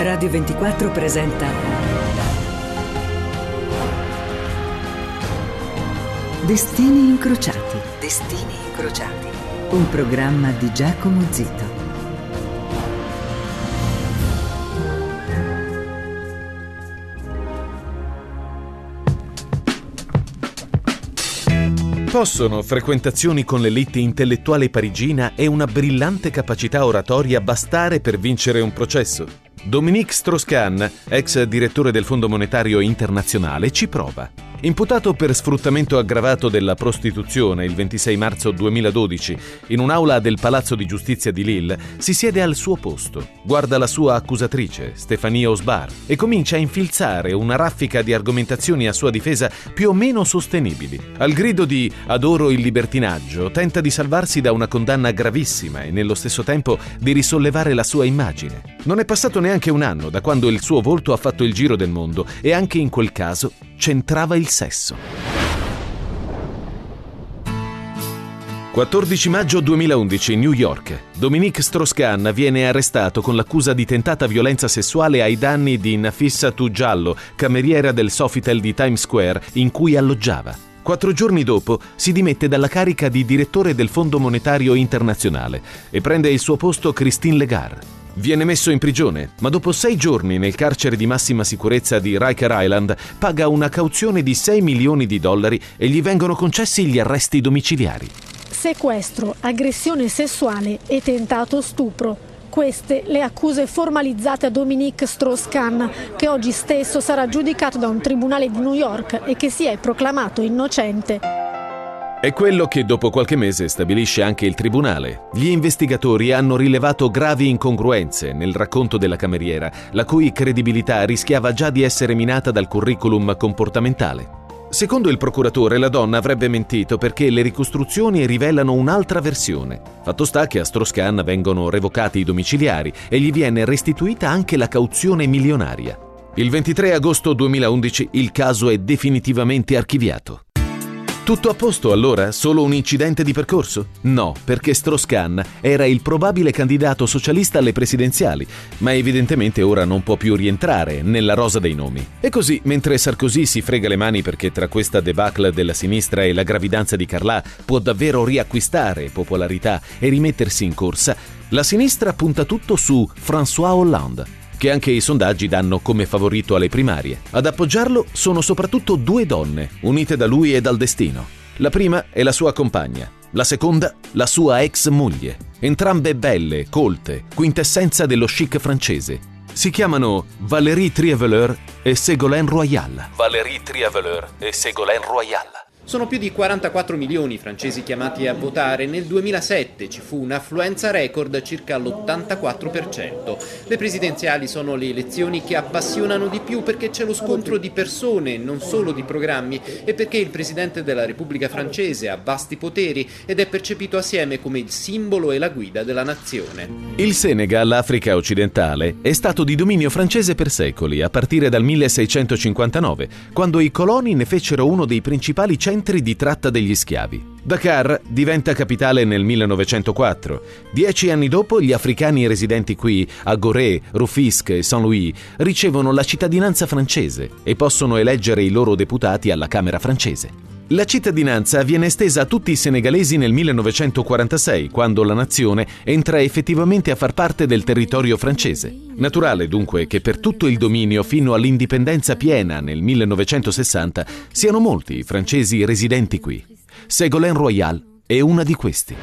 Radio 24 presenta Destini incrociati. Destini incrociati. Un programma di Giacomo Zito. Possono frequentazioni con l'elite intellettuale parigina e una brillante capacità oratoria bastare per vincere un processo? Dominique Strauss-Kahn, ex direttore del Fondo Monetario Internazionale, ci prova. Imputato per sfruttamento aggravato della prostituzione il 26 marzo 2012, in un'aula del Palazzo di Giustizia di Lille, si siede al suo posto, guarda la sua accusatrice, Stéphanie Osbar, e comincia a infilzare una raffica di argomentazioni a sua difesa più o meno sostenibili. Al grido di "adoro il libertinaggio", tenta di salvarsi da una condanna gravissima e nello stesso tempo di risollevare la sua immagine. Non è passato neanche un anno da quando il suo volto ha fatto il giro del mondo e anche in quel caso c'entrava il sesso. 14 maggio 2011, New York. Dominique Strauss-Kahn viene arrestato con l'accusa di tentata violenza sessuale ai danni di Nafissa Giallo, cameriera del Sofitel di Times Square in cui alloggiava. 4 giorni dopo si dimette dalla carica di direttore del Fondo Monetario Internazionale e prende il suo posto Christine Lagarde. Viene messo in prigione, ma dopo 6 giorni nel carcere di massima sicurezza di Riker Island paga una cauzione di $6 milioni e gli vengono concessi gli arresti domiciliari. Sequestro, aggressione sessuale e tentato stupro. Queste le accuse formalizzate a Dominique Strauss-Kahn, che oggi stesso sarà giudicato da un tribunale di New York e che si è proclamato innocente. È quello che dopo qualche mese stabilisce anche il tribunale. Gli investigatori hanno rilevato gravi incongruenze nel racconto della cameriera, la cui credibilità rischiava già di essere minata dal curriculum comportamentale. Secondo il procuratore, la donna avrebbe mentito perché le ricostruzioni rivelano un'altra versione. Fatto sta che a Strauss-Kahn vengono revocati i domiciliari e gli viene restituita anche la cauzione milionaria. Il 23 agosto 2011 il caso è definitivamente archiviato. Tutto a posto allora? Solo un incidente di percorso? No, perché Strauss-Kahn era il probabile candidato socialista alle presidenziali, ma evidentemente ora non può più rientrare nella rosa dei nomi. E così, mentre Sarkozy si frega le mani perché tra questa debacle della sinistra e la gravidanza di Carlà può davvero riacquistare popolarità e rimettersi in corsa, la sinistra punta tutto su François Hollande, che anche i sondaggi danno come favorito alle primarie. Ad appoggiarlo sono soprattutto 2 donne, unite da lui e dal destino. La prima è la sua compagna, la seconda la sua ex moglie. Entrambe belle, colte, quintessenza dello chic francese. Si chiamano Valérie Trierweiler e Ségolène Royal. Valérie Trierweiler e Ségolène Royal. Sono più di 44 milioni i francesi chiamati a votare. Nel 2007 ci fu un'affluenza record, circa l'84%. Le presidenziali sono le elezioni che appassionano di più perché c'è lo scontro di persone, non solo di programmi, e perché il presidente della Repubblica francese ha vasti poteri ed è percepito assieme come il simbolo e la guida della nazione. Il Senegal, l'Africa occidentale, è stato di dominio francese per secoli, a partire dal 1659, quando i coloni ne fecero uno dei principali centri di tratta degli schiavi. Dakar diventa capitale nel 1904. 10 anni dopo, gli africani residenti qui, a Gorée, Rufisque e Saint-Louis, ricevono la cittadinanza francese e possono eleggere i loro deputati alla Camera francese. La cittadinanza viene estesa a tutti i senegalesi nel 1946, quando la nazione entra effettivamente a far parte del territorio francese. Naturale dunque che per tutto il dominio fino all'indipendenza piena nel 1960 siano molti i francesi residenti qui. Ségolène Royal è una di questi.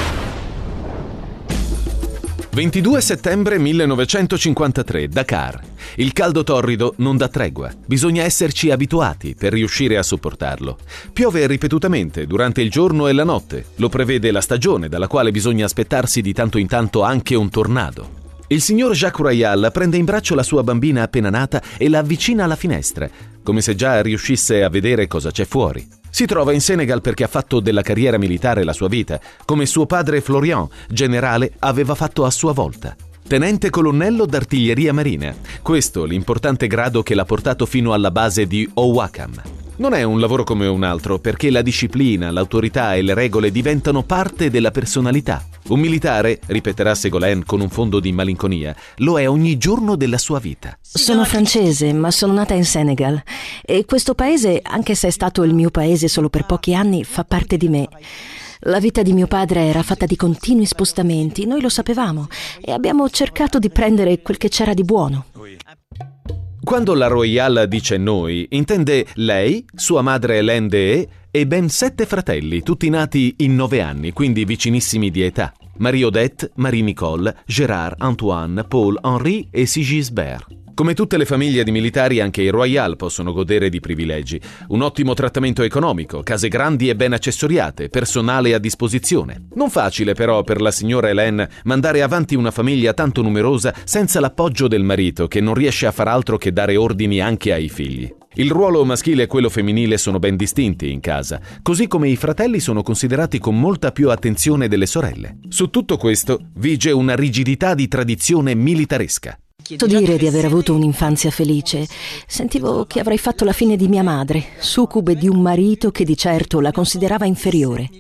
22 settembre 1953, Dakar. Il caldo torrido non dà tregua. Bisogna esserci abituati per riuscire a sopportarlo. Piove ripetutamente durante il giorno e la notte. Lo prevede la stagione, dalla quale bisogna aspettarsi di tanto in tanto anche un tornado. Il signor Jacques Royal prende in braccio la sua bambina appena nata e la avvicina alla finestra, come se già riuscisse a vedere cosa c'è fuori. Si trova in Senegal perché ha fatto della carriera militare la sua vita, come suo padre Florian, generale, aveva fatto a sua volta. Tenente colonnello d'artiglieria marina. Questo l'importante grado che l'ha portato fino alla base di Ouakam. Non è un lavoro come un altro, perché la disciplina, l'autorità e le regole diventano parte della personalità. Un militare, ripeterà Ségolène con un fondo di malinconia, lo è ogni giorno della sua vita. Sono francese, ma sono nata in Senegal. E questo paese, anche se è stato il mio paese solo per pochi anni, fa parte di me. La vita di mio padre era fatta di continui spostamenti, noi lo sapevamo, e abbiamo cercato di prendere quel che c'era di buono. Quando la Royale dice noi, intende lei, sua madre Hélène Deshayes e ben 7 fratelli, tutti nati in 9 anni, quindi vicinissimi di età. Marie-Odette, Marie-Nicole, Gérard, Antoine, Paul, Henri e Sigisbert. Come tutte le famiglie di militari, anche i Royal possono godere di privilegi. Un ottimo trattamento economico, case grandi e ben accessoriate, personale a disposizione. Non facile però per la signora Hélène mandare avanti una famiglia tanto numerosa senza l'appoggio del marito, che non riesce a far altro che dare ordini anche ai figli. Il ruolo maschile e quello femminile sono ben distinti in casa, così come i fratelli sono considerati con molta più attenzione delle sorelle. Su tutto questo vige una rigidità di tradizione militaresca. Posso dire di aver avuto un'infanzia felice. Sentivo che avrei fatto la fine di mia madre, succube di un marito che di certo la considerava inferiore.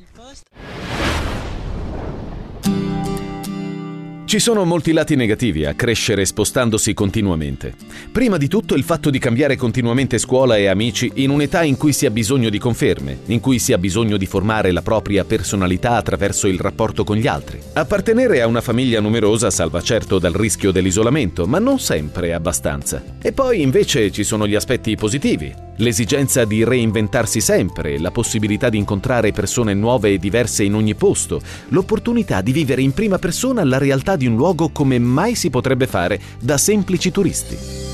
Ci sono molti lati negativi a crescere spostandosi continuamente. Prima di tutto il fatto di cambiare continuamente scuola e amici in un'età in cui si ha bisogno di conferme, in cui si ha bisogno di formare la propria personalità attraverso il rapporto con gli altri. Appartenere a una famiglia numerosa salva certo dal rischio dell'isolamento, ma non sempre abbastanza. E poi invece ci sono gli aspetti positivi. L'esigenza di reinventarsi sempre, la possibilità di incontrare persone nuove e diverse in ogni posto, l'opportunità di vivere in prima persona la realtà di un luogo come mai si potrebbe fare da semplici turisti.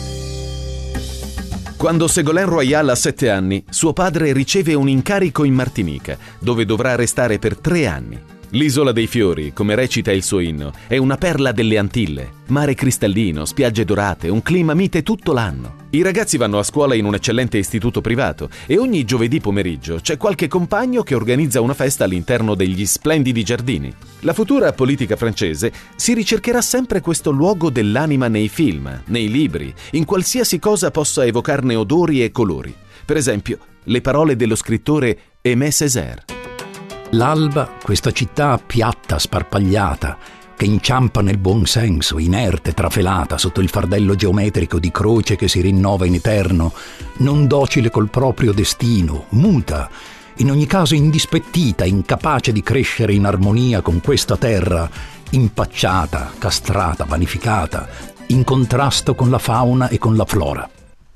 Quando Ségolène Royal ha 7 anni, suo padre riceve un incarico in Martinica, dove dovrà restare per 3 anni. L'isola dei fiori, come recita il suo inno, è una perla delle Antille. Mare cristallino, spiagge dorate, un clima mite tutto l'anno. I ragazzi vanno a scuola in un eccellente istituto privato e ogni giovedì pomeriggio c'è qualche compagno che organizza una festa all'interno degli splendidi giardini. La futura politica francese si ricercherà sempre questo luogo dell'anima nei film, nei libri, in qualsiasi cosa possa evocarne odori e colori. Per esempio, le parole dello scrittore Aimé Césaire. L'alba, questa città piatta, sparpagliata, che inciampa nel buon senso, inerte, trafelata sotto il fardello geometrico di croce che si rinnova in eterno, non docile col proprio destino, muta, in ogni caso indispettita, incapace di crescere in armonia con questa terra, impacciata, castrata, vanificata, in contrasto con la fauna e con la flora.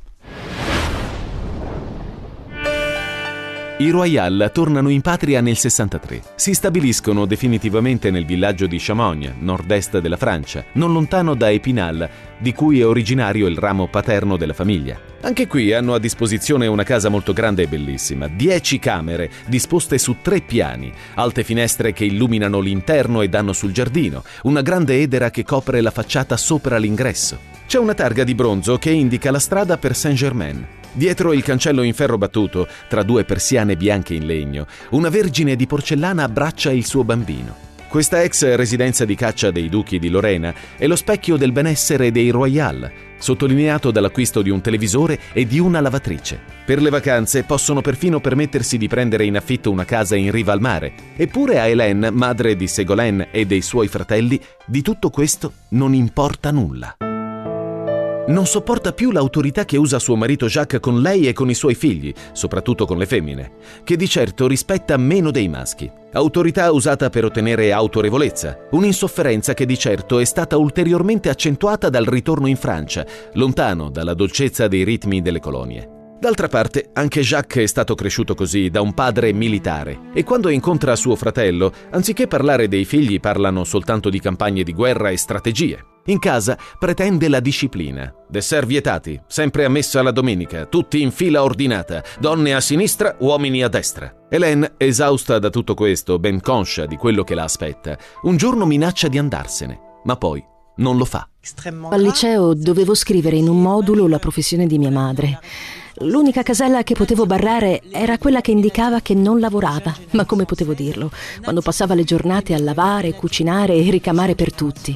I Royal tornano in patria nel 63. Si stabiliscono definitivamente nel villaggio di Chamogne, nord-est della Francia, non lontano da Épinal, di cui è originario il ramo paterno della famiglia. Anche qui hanno a disposizione una casa molto grande e bellissima, 10 camere disposte su 3 piani, alte finestre che illuminano l'interno e danno sul giardino, una grande edera che copre la facciata sopra l'ingresso. C'è una targa di bronzo che indica la strada per Saint-Germain. Dietro il cancello in ferro battuto, tra 2 persiane bianche in legno, una vergine di porcellana abbraccia il suo bambino. Questa ex residenza di caccia dei duchi di Lorena è lo specchio del benessere dei Royal, sottolineato dall'acquisto di un televisore e di una lavatrice. Per le vacanze possono perfino permettersi di prendere in affitto una casa in riva al mare. Eppure a Hélène, madre di Ségolène e dei suoi fratelli, di tutto questo non importa nulla. Non sopporta più l'autorità che usa suo marito Jacques con lei e con i suoi figli, soprattutto con le femmine, che di certo rispetta meno dei maschi. Autorità usata per ottenere autorevolezza, un'insofferenza che di certo è stata ulteriormente accentuata dal ritorno in Francia, lontano dalla dolcezza dei ritmi delle colonie. D'altra parte, anche Jacques è stato cresciuto così, da un padre militare, e quando incontra suo fratello, anziché parlare dei figli, parlano soltanto di campagne di guerra e strategie. In casa pretende la disciplina. Dessert vietati, sempre a messa la domenica, tutti in fila ordinata, donne a sinistra, uomini a destra. Hélène, esausta da tutto questo, ben conscia di quello che la aspetta, un giorno minaccia di andarsene, ma poi non lo fa. Al liceo dovevo scrivere in un modulo la professione di mia madre. L'unica casella che potevo barrare era quella che indicava che non lavorava, ma come potevo dirlo, quando passava le giornate a lavare, cucinare e ricamare per tutti.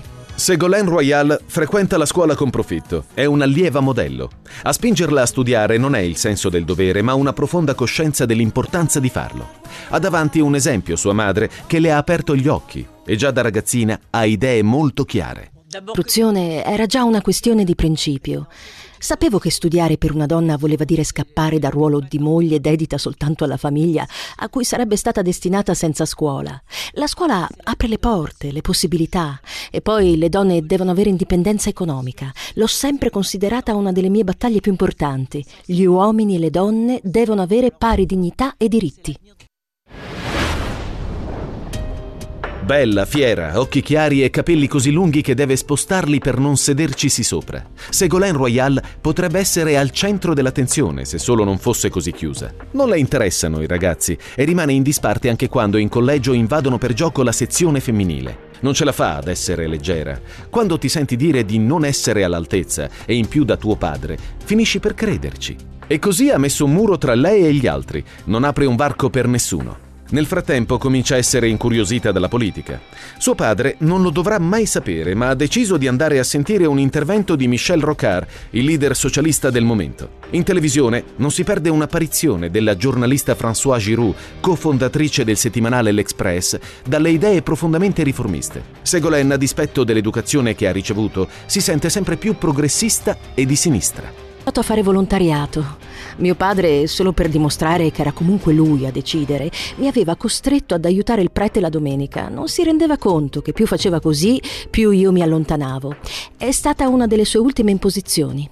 Ségolène Royal frequenta la scuola con profitto, è un'allieva modello. A spingerla a studiare non è il senso del dovere, ma una profonda coscienza dell'importanza di farlo. Ha davanti un esempio, sua madre, che le ha aperto gli occhi e già da ragazzina ha idee molto chiare. L'istruzione era già una questione di principio. Sapevo che studiare per una donna voleva dire scappare dal ruolo di moglie dedita soltanto alla famiglia, a cui sarebbe stata destinata senza scuola. La scuola apre le porte, le possibilità, e poi le donne devono avere indipendenza economica. L'ho sempre considerata una delle mie battaglie più importanti. Gli uomini e le donne devono avere pari dignità e diritti. Bella, fiera, occhi chiari e capelli così lunghi che deve spostarli per non sedercisi sopra. Ségolène Royal potrebbe essere al centro dell'attenzione se solo non fosse così chiusa. Non le interessano i ragazzi e rimane in disparte anche quando in collegio invadono per gioco la sezione femminile. Non ce la fa ad essere leggera. Quando ti senti dire di non essere all'altezza e in più da tuo padre, finisci per crederci. E così ha messo un muro tra lei e gli altri. Non apre un varco per nessuno. Nel frattempo comincia a essere incuriosita dalla politica. Suo padre non lo dovrà mai sapere, ma ha deciso di andare a sentire un intervento di Michel Rocard, il leader socialista del momento. In televisione non si perde un'apparizione della giornalista Françoise Giroud, cofondatrice del settimanale L'Express, dalle idee profondamente riformiste. Ségolène, a dispetto dell'educazione che ha ricevuto, si sente sempre più progressista e di sinistra. Ho fatto a fare volontariato. Mio padre, solo per dimostrare che era comunque lui a decidere, mi aveva costretto ad aiutare il prete la domenica. Non si rendeva conto che più faceva così, più io mi allontanavo. È stata una delle sue ultime imposizioni.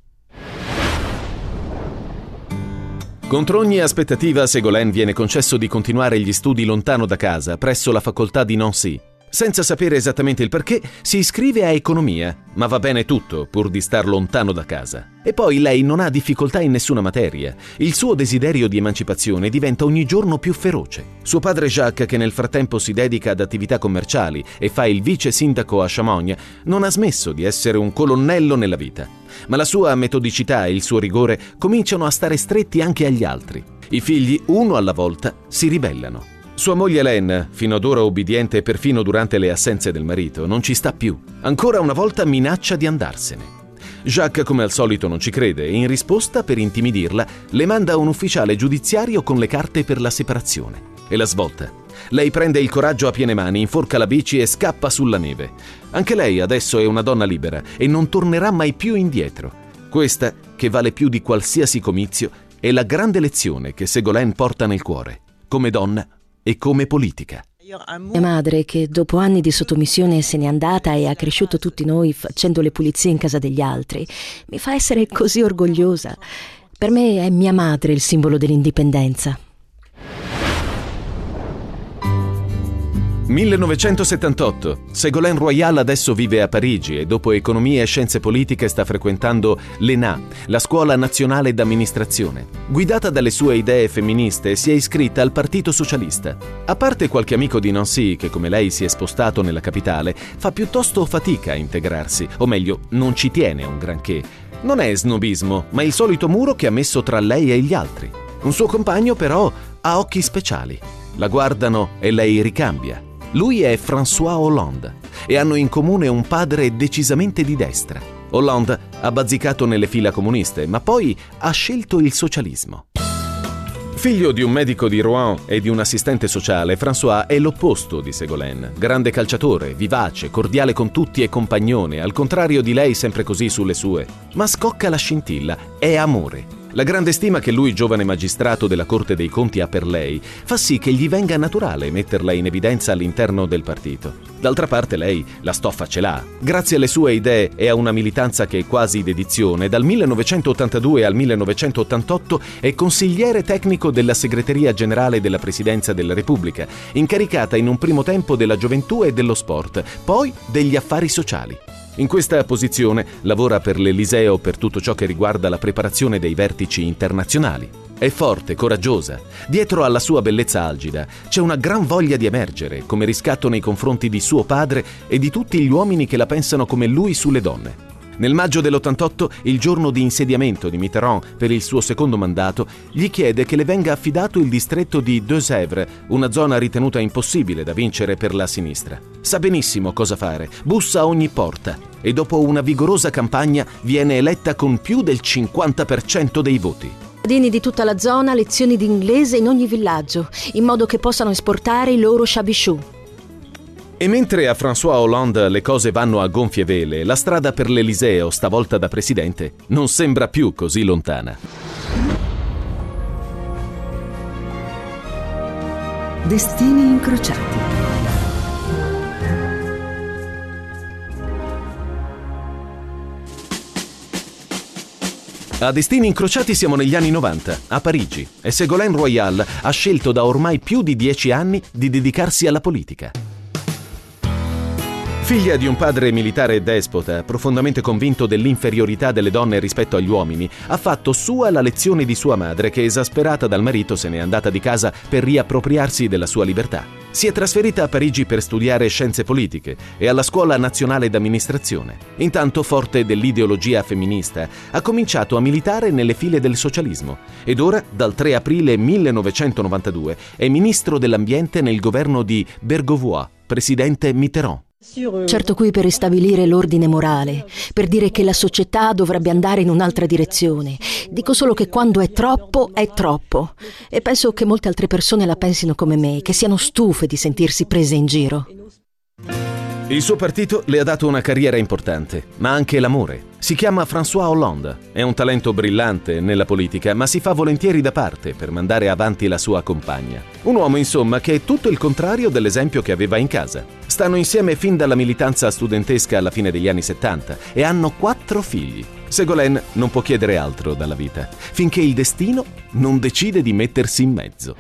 Contro ogni aspettativa, a Ségolène viene concesso di continuare gli studi lontano da casa, presso la facoltà di Nancy. Senza sapere esattamente il perché, si iscrive a economia, ma va bene tutto pur di star lontano da casa. E poi lei non ha difficoltà in nessuna materia. Il suo desiderio di emancipazione diventa ogni giorno più feroce. Suo padre Jacques, che nel frattempo si dedica ad attività commerciali e fa il vice sindaco a Chamonix, non ha smesso di essere un colonnello nella vita. Ma la sua metodicità e il suo rigore cominciano a stare stretti anche agli altri. I figli, uno alla volta, si ribellano. Sua moglie Hélène, fino ad ora obbediente perfino durante le assenze del marito, non ci sta più. Ancora una volta minaccia di andarsene. Jacques, come al solito, non ci crede e in risposta, per intimidirla, le manda un ufficiale giudiziario con le carte per la separazione. E la svolta. Lei prende il coraggio a piene mani, inforca la bici e scappa sulla neve. Anche lei adesso è una donna libera e non tornerà mai più indietro. Questa, che vale più di qualsiasi comizio, è la grande lezione che Ségolène porta nel cuore, come donna e come politica. Mia madre, che dopo anni di sottomissione se n'è andata e ha cresciuto tutti noi facendo le pulizie in casa degli altri, mi fa essere così orgogliosa. Per me è mia madre il simbolo dell'indipendenza. 1978. Ségolène Royal adesso vive a Parigi e dopo economia e scienze politiche sta frequentando l'ENA, la scuola nazionale d'amministrazione. Guidata dalle sue idee femministe, si è iscritta al Partito Socialista. A parte qualche amico di Nancy che, come lei, si è spostato nella capitale, fa piuttosto fatica a integrarsi, o meglio, non ci tiene un granché. Non è snobismo, ma il solito muro che ha messo tra lei e gli altri. Un suo compagno, però, ha occhi speciali. La guardano e lei ricambia. Lui è François Hollande e hanno in comune un padre decisamente di destra. Hollande ha bazzicato nelle fila comuniste, ma poi ha scelto il socialismo. Figlio di un medico di Rouen e di un assistente sociale, François è l'opposto di Ségolène. Grande calciatore, vivace, cordiale con tutti e compagnone, al contrario di lei sempre così sulle sue. Ma scocca la scintilla, è amore. La grande stima che lui, giovane magistrato della Corte dei Conti, ha per lei fa sì che gli venga naturale metterla in evidenza all'interno del partito. D'altra parte lei la stoffa ce l'ha. Grazie alle sue idee e a una militanza che è quasi dedizione, dal 1982 al 1988 è consigliere tecnico della Segreteria Generale della Presidenza della Repubblica, incaricata in un primo tempo della gioventù e dello sport, poi degli affari sociali. In questa posizione lavora per l'Eliseo per tutto ciò che riguarda la preparazione dei vertici internazionali. È forte, coraggiosa. Dietro alla sua bellezza algida c'è una gran voglia di emergere, come riscatto nei confronti di suo padre e di tutti gli uomini che la pensano come lui sulle donne. Nel maggio dell'88, il giorno di insediamento di Mitterrand per il suo secondo mandato, gli chiede che le venga affidato il distretto di Deux-Sèvres, una zona ritenuta impossibile da vincere per la sinistra. Sa benissimo cosa fare, bussa a ogni porta e dopo una vigorosa campagna viene eletta con più del 50% dei voti. Cittadini di tutta la zona, lezioni di inglese in ogni villaggio, in modo che possano esportare i loro chabichou. E mentre a François Hollande le cose vanno a gonfie vele, la strada per l'Eliseo, stavolta da presidente, non sembra più così lontana. Destini incrociati. A Destini incrociati siamo negli anni 90, a Parigi, e Ségolène Royal ha scelto da ormai più di 10 anni di dedicarsi alla politica. Figlia di un padre militare despota, profondamente convinto dell'inferiorità delle donne rispetto agli uomini, ha fatto sua la lezione di sua madre che, esasperata dal marito, se n'è andata di casa per riappropriarsi della sua libertà. Si è trasferita a Parigi per studiare scienze politiche e alla Scuola Nazionale d'Amministrazione. Intanto, forte dell'ideologia femminista, ha cominciato a militare nelle file del socialismo ed ora, dal 3 aprile 1992, è ministro dell'Ambiente nel governo di Bergovois, presidente Mitterrand. Certo qui per ristabilire l'ordine morale, per dire che la società dovrebbe andare in un'altra direzione. Dico solo che quando è troppo, è troppo. E penso che molte altre persone la pensino come me, che siano stufe di sentirsi prese in giro. Il suo partito le ha dato una carriera importante, ma anche l'amore. Si chiama François Hollande, è un talento brillante nella politica, ma si fa volentieri da parte per mandare avanti la sua compagna. Un uomo, insomma, che è tutto il contrario dell'esempio che aveva in casa. Stanno insieme fin dalla militanza studentesca alla fine degli anni 70 e hanno 4 figli. Ségolène non può chiedere altro dalla vita, finché il destino non decide di mettersi in mezzo.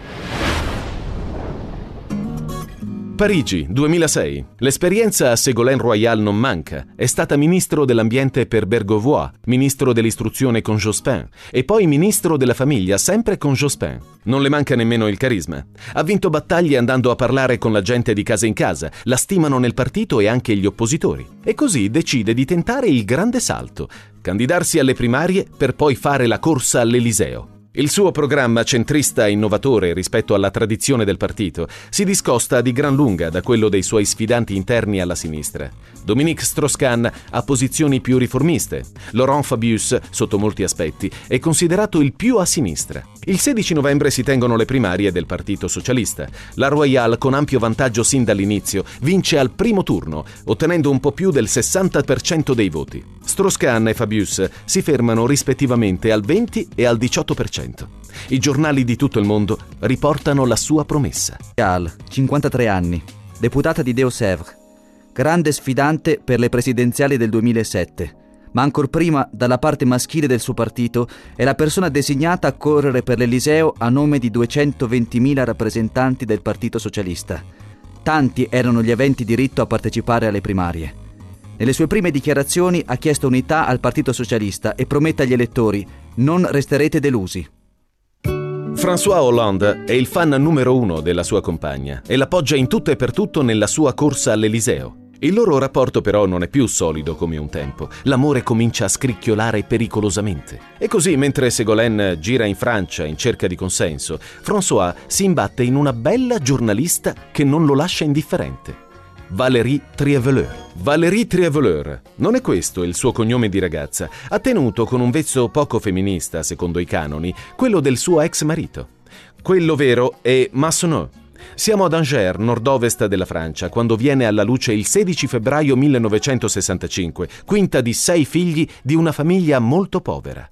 Parigi, 2006. L'esperienza a Ségolène Royal non manca. È stata ministro dell'ambiente per Bergovois, ministro dell'istruzione con Jospin e poi ministro della famiglia sempre con Jospin. Non le manca nemmeno il carisma. Ha vinto battaglie andando a parlare con la gente di casa in casa, la stimano nel partito e anche gli oppositori. E così decide di tentare il grande salto, candidarsi alle primarie per poi fare la corsa all'Eliseo. Il suo programma centrista e innovatore rispetto alla tradizione del partito si discosta di gran lunga da quello dei suoi sfidanti interni alla sinistra. Dominique Strauss-Kahn ha posizioni più riformiste. Laurent Fabius, sotto molti aspetti, è considerato il più a sinistra. Il 16 novembre si tengono le primarie del Partito Socialista. La Royal, con ampio vantaggio sin dall'inizio, vince al primo turno, ottenendo un po' più del 60% dei voti. Strauss-Kahn e Fabius si fermano rispettivamente al 20 e al 18%. I giornali di tutto il mondo riportano la sua promessa. Royal, 53 anni, deputata di Deux-Sèvres, grande sfidante per le presidenziali del 2007, ma ancor prima, dalla parte maschile del suo partito, è la persona designata a correre per l'Eliseo a nome di 220.000 rappresentanti del Partito Socialista. Tanti erano gli aventi diritto a partecipare alle primarie. Nelle sue prime dichiarazioni ha chiesto unità al Partito Socialista e promette agli elettori: non resterete delusi. François Hollande è il fan numero 1 della sua compagna e l'appoggia in tutto e per tutto nella sua corsa all'Eliseo. Il loro rapporto però non è più solido come un tempo. L'amore comincia a scricchiolare pericolosamente. E così, mentre Ségolène gira in Francia in cerca di consenso, François si imbatte in una bella giornalista che non lo lascia indifferente. Valérie Trierweiler. Valérie Trierweiler. Non è questo il suo cognome di ragazza. Ha tenuto con un vezzo poco femminista, secondo i canoni, quello del suo ex marito. Quello vero è Massonneau. Siamo ad Angers, nord-ovest della Francia, quando viene alla luce il 16 febbraio 1965, quinta di 6 figli di una famiglia molto povera.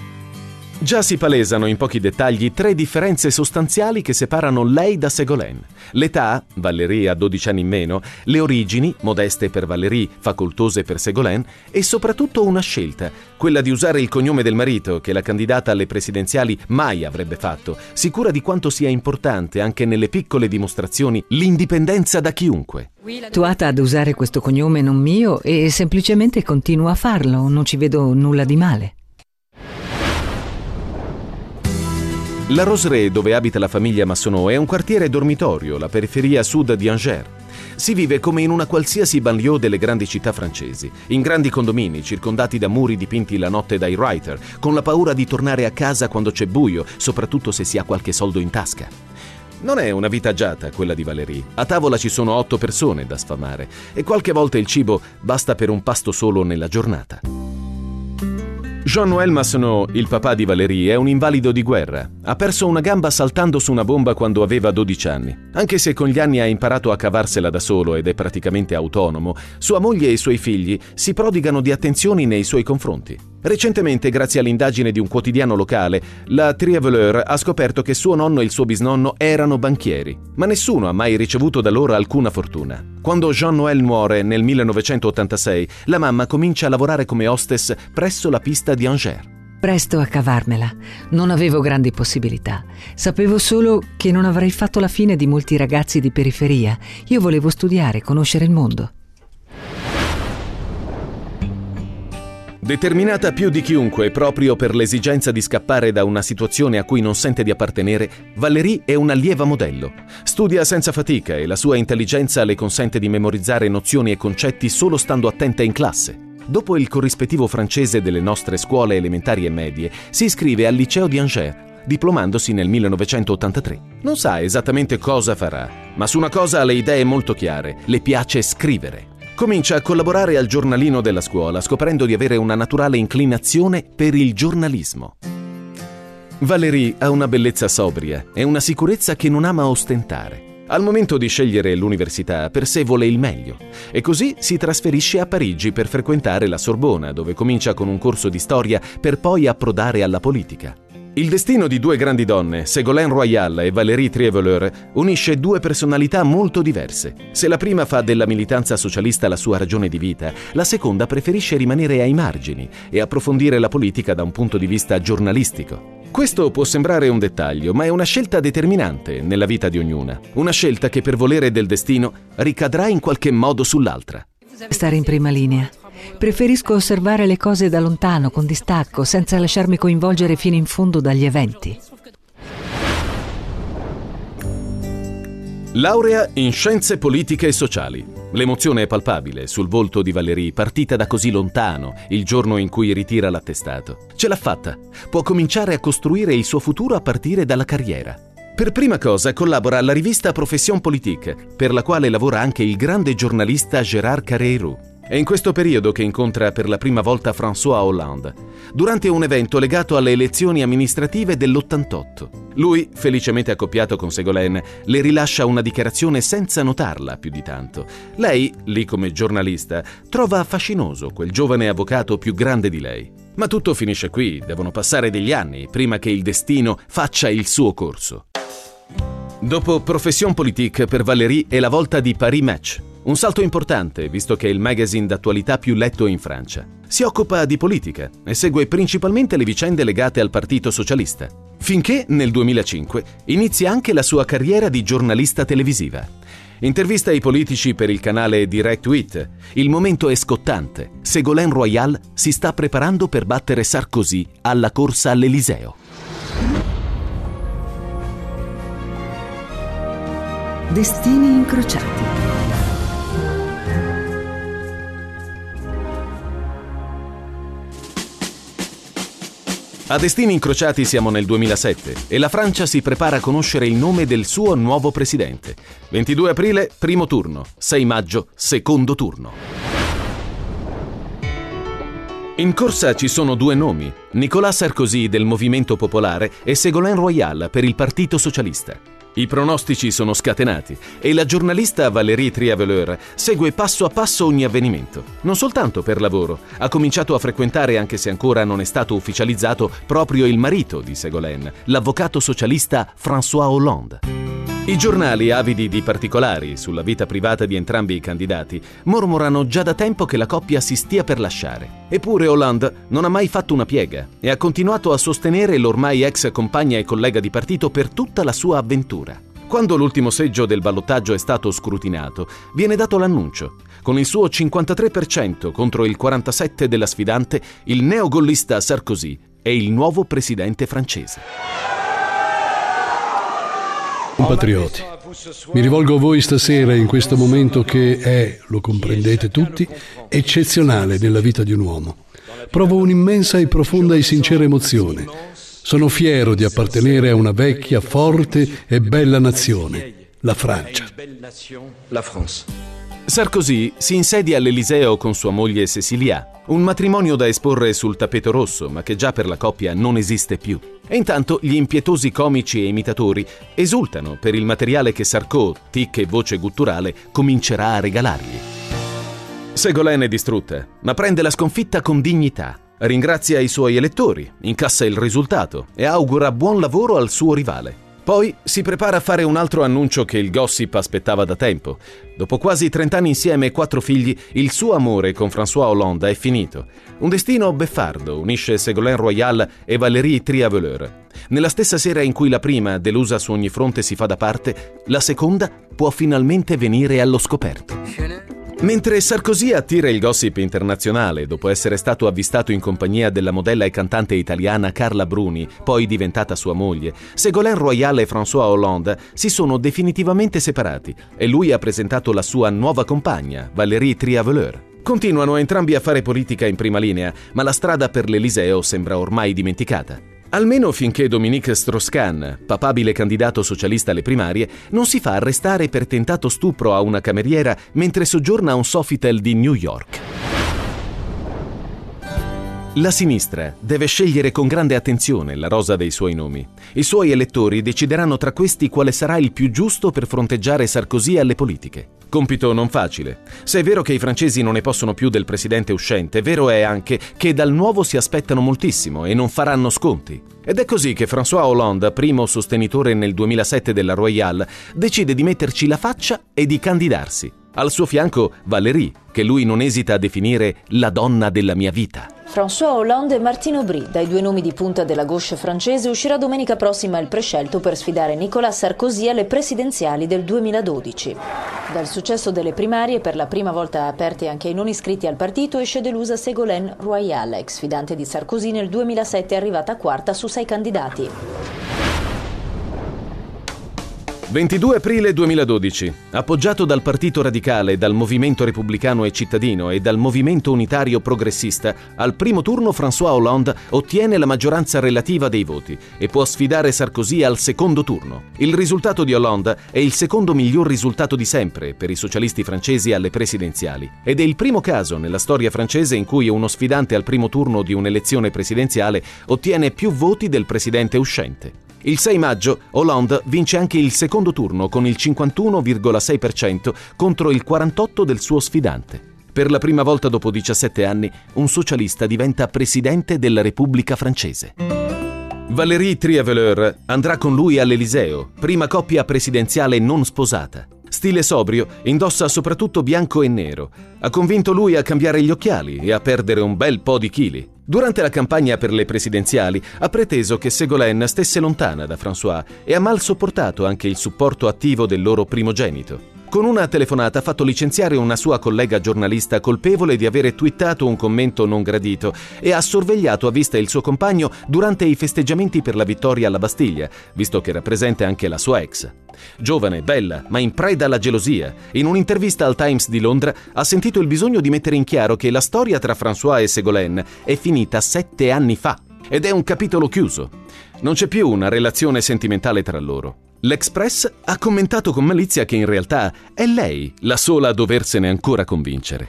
Già si palesano in pochi dettagli 3 differenze sostanziali che separano lei da Ségolène. L'età, Valérie ha 12 anni in meno, le origini, modeste per Valérie, facoltose per Ségolène, e soprattutto una scelta, quella di usare il cognome del marito che la candidata alle presidenziali mai avrebbe fatto, sicura di quanto sia importante anche nelle piccole dimostrazioni l'indipendenza da chiunque. Abituata ad usare questo cognome non mio e semplicemente continuo a farlo, non ci vedo nulla di male. La Roseraie, dove abita la famiglia Massonneau, è un quartiere dormitorio, la periferia sud di Angers. Si vive come in una qualsiasi banlieue delle grandi città francesi, in grandi condomini, circondati da muri dipinti la notte dai writer, con la paura di tornare a casa quando c'è buio, soprattutto se si ha qualche soldo in tasca. Non è una vita agiata quella di Valérie. A tavola ci sono 8 persone da sfamare e qualche volta il cibo basta per un pasto solo nella giornata. Jean-Noël Massonneau, il papà di Valérie, è un invalido di guerra. Ha perso una gamba saltando su una bomba quando aveva 12 anni. Anche se con gli anni ha imparato a cavarsela da solo ed è praticamente autonomo, sua moglie e i suoi figli si prodigano di attenzioni nei suoi confronti. Recentemente, grazie all'indagine di un quotidiano locale, la Triveleur ha scoperto che suo nonno e il suo bisnonno erano banchieri, ma nessuno ha mai ricevuto da loro alcuna fortuna. Quando Jean-Noël muore nel 1986, la mamma comincia a lavorare come hostess presso la pista di Angers. Presto a cavarmela. Non avevo grandi possibilità. Sapevo solo che non avrei fatto la fine di molti ragazzi di periferia. Io volevo studiare, conoscere il mondo. Determinata più di chiunque proprio per l'esigenza di scappare da una situazione a cui non sente di appartenere, Valérie è un'allieva modello. Studia senza fatica e la sua intelligenza le consente di memorizzare nozioni e concetti solo stando attenta in classe. Dopo il corrispettivo francese delle nostre scuole elementari e medie, si iscrive al liceo di Angers, diplomandosi nel 1983. Non sa esattamente cosa farà, ma su una cosa ha le idee molto chiare: le piace scrivere. Comincia a collaborare al giornalino della scuola, scoprendo di avere una naturale inclinazione per il giornalismo. Valérie ha una bellezza sobria e una sicurezza che non ama ostentare. Al momento di scegliere l'università, per sé vuole il meglio e così si trasferisce a Parigi per frequentare la Sorbona, dove comincia con un corso di storia per poi approdare alla politica. Il destino di 2 grandi donne, Ségolène Royal e Valérie Triveleur, unisce 2 personalità molto diverse. Se la prima fa della militanza socialista la sua ragione di vita, la seconda preferisce rimanere ai margini e approfondire la politica da un punto di vista giornalistico. Questo può sembrare un dettaglio, ma è una scelta determinante nella vita di ognuna. Una scelta che per volere del destino ricadrà in qualche modo sull'altra. Stare in prima linea. Preferisco osservare le cose da lontano, con distacco, senza lasciarmi coinvolgere fino in fondo dagli eventi. Laurea in scienze politiche e sociali. L'emozione è palpabile sul volto di Valérie, partita da così lontano, il giorno in cui ritira l'attestato. Ce l'ha fatta. Può cominciare a costruire il suo futuro a partire dalla carriera. Per prima cosa collabora alla rivista Profession Politique, per la quale lavora anche il grande giornalista Gérard Carreyrou. È in questo periodo che incontra per la prima volta François Hollande, durante un evento legato alle elezioni amministrative dell'88. Lui, felicemente accoppiato con Ségolène, le rilascia una dichiarazione senza notarla più di tanto. Lei, lì come giornalista, trova fascinoso quel giovane avvocato più grande di lei. Ma tutto finisce qui, devono passare degli anni prima che il destino faccia il suo corso. Dopo Profession Politique, per Valérie è la volta di Paris Match. Un salto importante, visto che è il magazine d'attualità più letto in Francia. Si occupa di politica e segue principalmente le vicende legate al Partito Socialista, finché nel 2005 inizia anche la sua carriera di giornalista televisiva. Intervista i politici per il canale Direct 8. Il momento è scottante. Ségolène Royal si sta preparando per battere Sarkozy alla corsa all'Eliseo. Destini incrociati. A Destini incrociati siamo nel 2007 e la Francia si prepara a conoscere il nome del suo nuovo presidente. 22 aprile, primo turno. 6 maggio, secondo turno. In corsa ci sono 2 nomi: Nicolas Sarkozy del Movimento Popolare e Ségolène Royal per il Partito Socialista. I pronostici sono scatenati e la giornalista Valérie Triveleur segue passo a passo ogni avvenimento. Non soltanto per lavoro, ha cominciato a frequentare, anche se ancora non è stato ufficializzato, proprio il marito di Ségolène, l'avvocato socialista François Hollande. I giornali, avidi di particolari sulla vita privata di entrambi i candidati, mormorano già da tempo che la coppia si stia per lasciare. Eppure Hollande non ha mai fatto una piega e ha continuato a sostenere l'ormai ex compagna e collega di partito per tutta la sua avventura. Quando l'ultimo seggio del ballottaggio è stato scrutinato, viene dato l'annuncio. Con il suo 53% contro il 47% della sfidante, il neogollista Sarkozy è il nuovo presidente francese. Compatrioti, mi rivolgo a voi stasera in questo momento che è, lo comprendete tutti, eccezionale nella vita di un uomo. Provo un'immensa e profonda e sincera emozione. Sono fiero di appartenere a una vecchia, forte e bella nazione, la Francia. Sarkozy si insedia all'Eliseo con sua moglie Cécilia, un matrimonio da esporre sul tappeto rosso, ma che già per la coppia non esiste più. E intanto gli impietosi comici e imitatori esultano per il materiale che Sarko, tic e voce gutturale, comincerà a regalargli. Ségolène è distrutta, ma prende la sconfitta con dignità. Ringrazia i suoi elettori, incassa il risultato e augura buon lavoro al suo rivale. Poi si prepara a fare un altro annuncio che il gossip aspettava da tempo. Dopo quasi 30 anni insieme e 4 figli, il suo amore con François Hollande è finito. Un destino beffardo unisce Ségolène Royal e Valérie Trierweiler. Nella stessa sera in cui la prima, delusa su ogni fronte, si fa da parte, la seconda può finalmente venire allo scoperto. Mentre Sarkozy attira il gossip internazionale dopo essere stato avvistato in compagnia della modella e cantante italiana Carla Bruni, poi diventata sua moglie, Ségolène Royal e François Hollande si sono definitivamente separati e lui ha presentato la sua nuova compagna, Valérie Trierweiler. Continuano entrambi a fare politica in prima linea, ma la strada per l'Eliseo sembra ormai dimenticata. Almeno finché Dominique Strauss-Kahn, papabile candidato socialista alle primarie, non si fa arrestare per tentato stupro a una cameriera mentre soggiorna a un Sofitel di New York. La sinistra deve scegliere con grande attenzione la rosa dei suoi nomi. I suoi elettori decideranno tra questi quale sarà il più giusto per fronteggiare Sarkozy alle politiche. Compito non facile. Se è vero che i francesi non ne possono più del presidente uscente, vero è anche che dal nuovo si aspettano moltissimo e non faranno sconti. Ed è così che François Hollande, primo sostenitore nel 2007 della Royal, decide di metterci la faccia e di candidarsi. Al suo fianco Valérie, che lui non esita a definire la donna della mia vita. François Hollande e Martine Aubry, dai 2 nomi di punta della gauche francese, uscirà domenica prossima il prescelto per sfidare Nicolas Sarkozy alle presidenziali del 2012. Dal successo delle primarie, per la prima volta aperte anche ai non iscritti al partito, esce delusa Ségolène Royal, ex sfidante di Sarkozy nel 2007, arrivata quarta su 6 candidati. 22 aprile 2012. Appoggiato dal Partito Radicale, dal Movimento Repubblicano e Cittadino e dal Movimento Unitario Progressista, al primo turno François Hollande ottiene la maggioranza relativa dei voti e può sfidare Sarkozy al secondo turno. Il risultato di Hollande è il secondo miglior risultato di sempre per i socialisti francesi alle presidenziali ed è il primo caso nella storia francese in cui uno sfidante al primo turno di un'elezione presidenziale ottiene più voti del presidente uscente. Il 6 maggio Hollande vince anche il secondo turno con il 51,6% contro il 48% del suo sfidante. Per la prima volta dopo 17 anni, un socialista diventa presidente della Repubblica francese. Valérie Trierweiler andrà con lui all'Eliseo, prima coppia presidenziale non sposata. Stile sobrio, indossa soprattutto bianco e nero. Ha convinto lui a cambiare gli occhiali e a perdere un bel po' di chili. Durante la campagna per le presidenziali ha preteso che Ségolène stesse lontana da François e ha mal sopportato anche il supporto attivo del loro primogenito. Con una telefonata ha fatto licenziare una sua collega giornalista colpevole di avere twittato un commento non gradito e ha sorvegliato a vista il suo compagno durante i festeggiamenti per la vittoria alla Bastiglia, visto che era presente anche la sua ex. Giovane, bella, ma in preda alla gelosia, in un'intervista al Times di Londra ha sentito il bisogno di mettere in chiaro che la storia tra François e Ségolène è finita 7 anni fa ed è un capitolo chiuso. Non c'è più una relazione sentimentale tra loro. L'Express ha commentato con malizia che in realtà è lei la sola a doversene ancora convincere.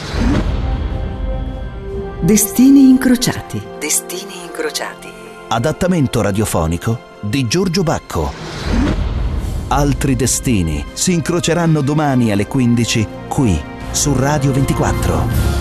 Destini incrociati. Destini incrociati. Adattamento radiofonico di Giorgio Bacco. Altri destini si incroceranno domani alle 15 qui su Radio 24.